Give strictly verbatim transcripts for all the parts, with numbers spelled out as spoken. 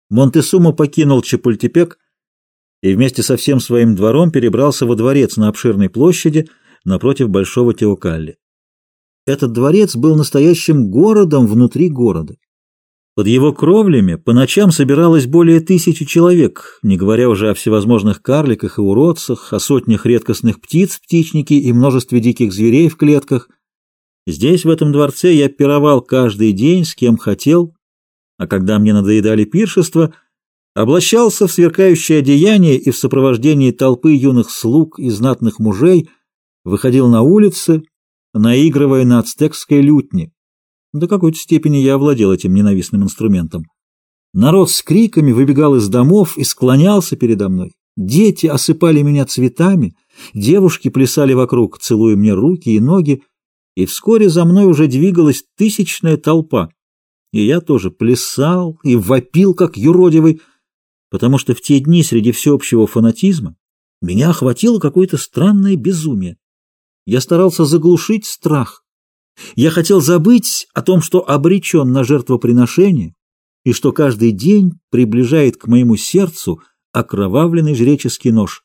Монтесумо покинул Чапультепек и вместе со всем своим двором перебрался во дворец на обширной площади напротив Большого Теокалли. Этот дворец был настоящим городом внутри города. Под его кровлями по ночам собиралось более тысячи человек, не говоря уже о всевозможных карликах и уродцах, о сотнях редкостных птиц в птичнике и множестве диких зверей в клетках. Здесь, в этом дворце, я пировал каждый день с кем хотел, а когда мне надоедали пиршества, облачался в сверкающее одеяние и в сопровождении толпы юных слуг и знатных мужей выходил на улицы, наигрывая на ацтекской лютне. До какой-то степени я овладел этим ненавистным инструментом. Народ с криками выбегал из домов и склонялся передо мной. Дети осыпали меня цветами, девушки плясали вокруг, целуя мне руки и ноги, и вскоре за мной уже двигалась тысячная толпа. И я тоже плясал и вопил, как юродивый, потому что в те дни среди всеобщего фанатизма меня охватило какое-то странное безумие. Я старался заглушить страх. Я хотел забыть о том, что обречен на жертвоприношение и что каждый день приближает к моему сердцу окровавленный жреческий нож.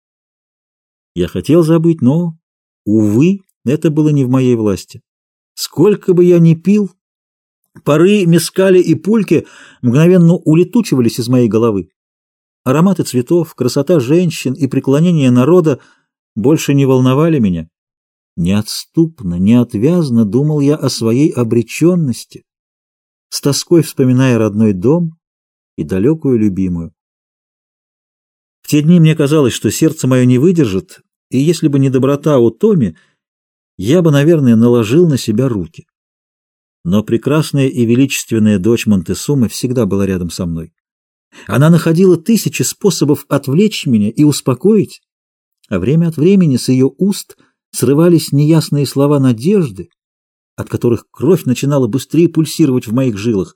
Я хотел забыть, но, увы, это было не в моей власти. Сколько бы я ни пил, пары, мескали и пульки мгновенно улетучивались из моей головы. Ароматы цветов, красота женщин и преклонение народа больше не волновали меня. Неотступно, неотвязно думал я о своей обреченности, с тоской вспоминая родной дом и далекую любимую. В те дни мне казалось, что сердце мое не выдержит, и если бы не доброта Отоми, я бы, наверное, наложил на себя руки. Но прекрасная и величественная дочь Монтесумы всегда была рядом со мной. Она находила тысячи способов отвлечь меня и успокоить, а время от времени с ее уст срывались неясные слова надежды, от которых кровь начинала быстрее пульсировать в моих жилах.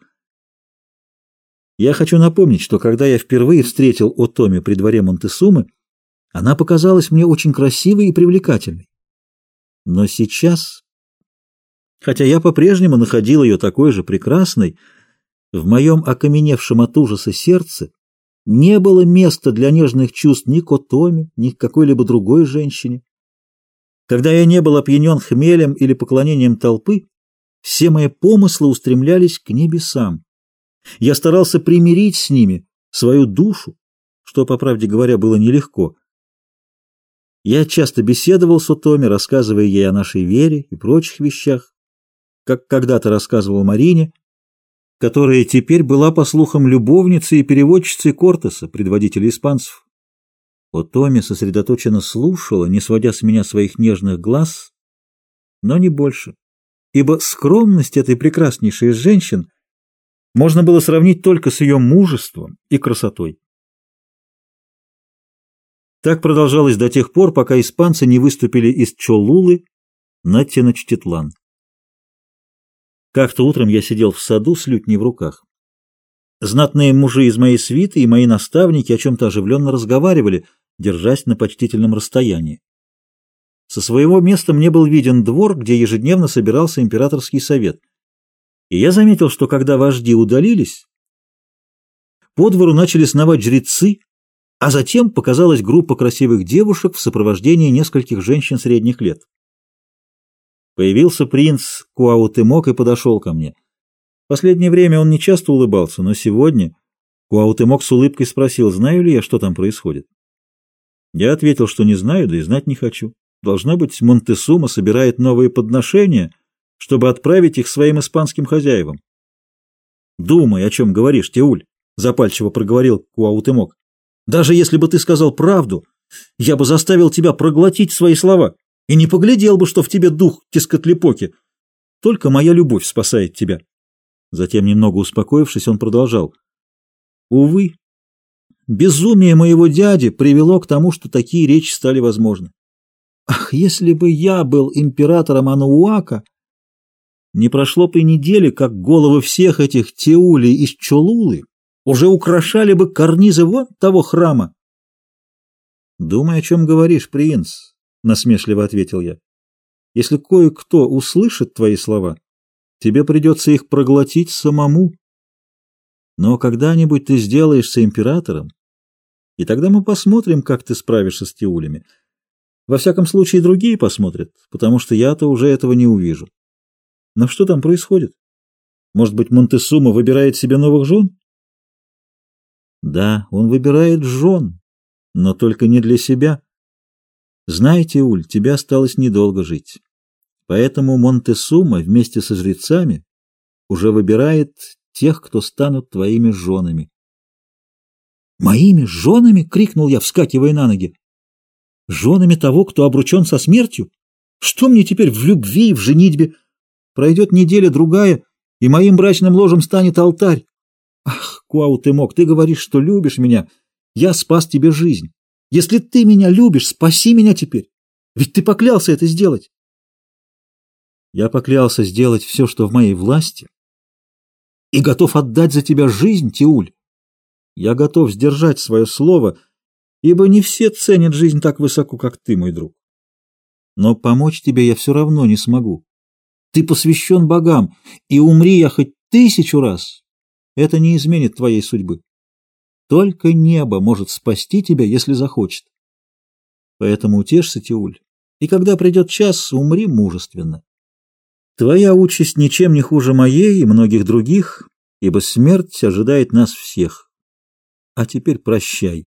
Я хочу напомнить, что когда я впервые встретил Отоми при дворе Монтесумы, она показалась мне очень красивой и привлекательной. Но сейчас, хотя я по-прежнему находил ее такой же прекрасной, в моем окаменевшем от ужаса сердце не было места для нежных чувств ни к Отоми, ни к какой-либо другой женщине. Когда я не был опьянен хмелем или поклонением толпы, все мои помыслы устремлялись к небесам. Я старался примирить с ними свою душу, что, по правде говоря, было нелегко. Я часто беседовал с Отоми, рассказывая ей о нашей вере и прочих вещах, как когда-то рассказывал Марине, которая теперь была, по слухам, любовницей и переводчицей Кортеса, предводителя испанцев. Отоми сосредоточенно слушала, не сводя с меня своих нежных глаз, но не больше, ибо скромность этой прекраснейшей из женщин можно было сравнить только с ее мужеством и красотой. Так продолжалось до тех пор, пока испанцы не выступили из Чолулы на Теночтитлан. Как-то утром я сидел в саду с лютней в руках. Знатные мужи из моей свиты и мои наставники о чем-то оживленно разговаривали, держась на почтительном расстоянии. Со своего места мне был виден двор, где ежедневно собирался императорский совет. И я заметил, что когда вожди удалились, по двору начали сновать жрецы, а затем показалась группа красивых девушек в сопровождении нескольких женщин средних лет. Появился принц Куаутемок и подошел ко мне. В последнее время он не часто улыбался, но сегодня Куаутемок с улыбкой спросил, знаю ли я, что там происходит. Я ответил, что не знаю, да и знать не хочу. Должно быть, Монтесума собирает новые подношения, чтобы отправить их своим испанским хозяевам. «Думай, о чем говоришь, Теуль», — запальчиво проговорил Куаутемок. «Даже если бы ты сказал правду, я бы заставил тебя проглотить свои слова и не поглядел бы, что в тебе дух Тескотлепоки. Только моя любовь спасает тебя». Затем, немного успокоившись, он продолжал. «Увы, безумие моего дяди привело к тому, что такие речи стали возможны. Ах, если бы я был императором Анауака, не прошло бы и недели, как головы всех этих теулей из Чолулы уже украшали бы карнизы вон того храма». «Думай, о чем говоришь, принц», — насмешливо ответил я. «Если кое-кто услышит твои слова, тебе придется их проглотить самому». Но когда-нибудь ты сделаешься императором, и тогда мы посмотрим, как ты справишься с тиулями. Во всяком случае, другие посмотрят, потому что я-то уже этого не увижу. Но что там происходит? Может быть, Монтесума выбирает себе новых жен? Да, он выбирает жен, но только не для себя. Знай, Тиуль, тебе осталось недолго жить. Поэтому Монтесума вместе со жрецами уже выбирает тех, кто станут твоими женами. «Моими женами?» — крикнул я, вскакивая на ноги. «Женами того, кто обручен со смертью? Что мне теперь в любви и в женитьбе? Пройдет неделя-другая, и моим брачным ложем станет алтарь. Ах, Куаутемок, ты говоришь, что любишь меня. Я спас тебе жизнь. Если ты меня любишь, спаси меня теперь. Ведь ты поклялся это сделать». Я поклялся сделать все, что в моей власти, и готов отдать за тебя жизнь, Тиуль. Я готов сдержать свое слово, ибо не все ценят жизнь так высоко, как ты, мой друг. Но помочь тебе я все равно не смогу. Ты посвящен богам, и умри я хоть тысячу раз, это не изменит твоей судьбы. Только небо может спасти тебя, если захочет. Поэтому утешься, Тиуль, и когда придет час, умри мужественно. Твоя участь ничем не хуже моей и многих других, ибо смерть ожидает нас всех. А теперь прощай.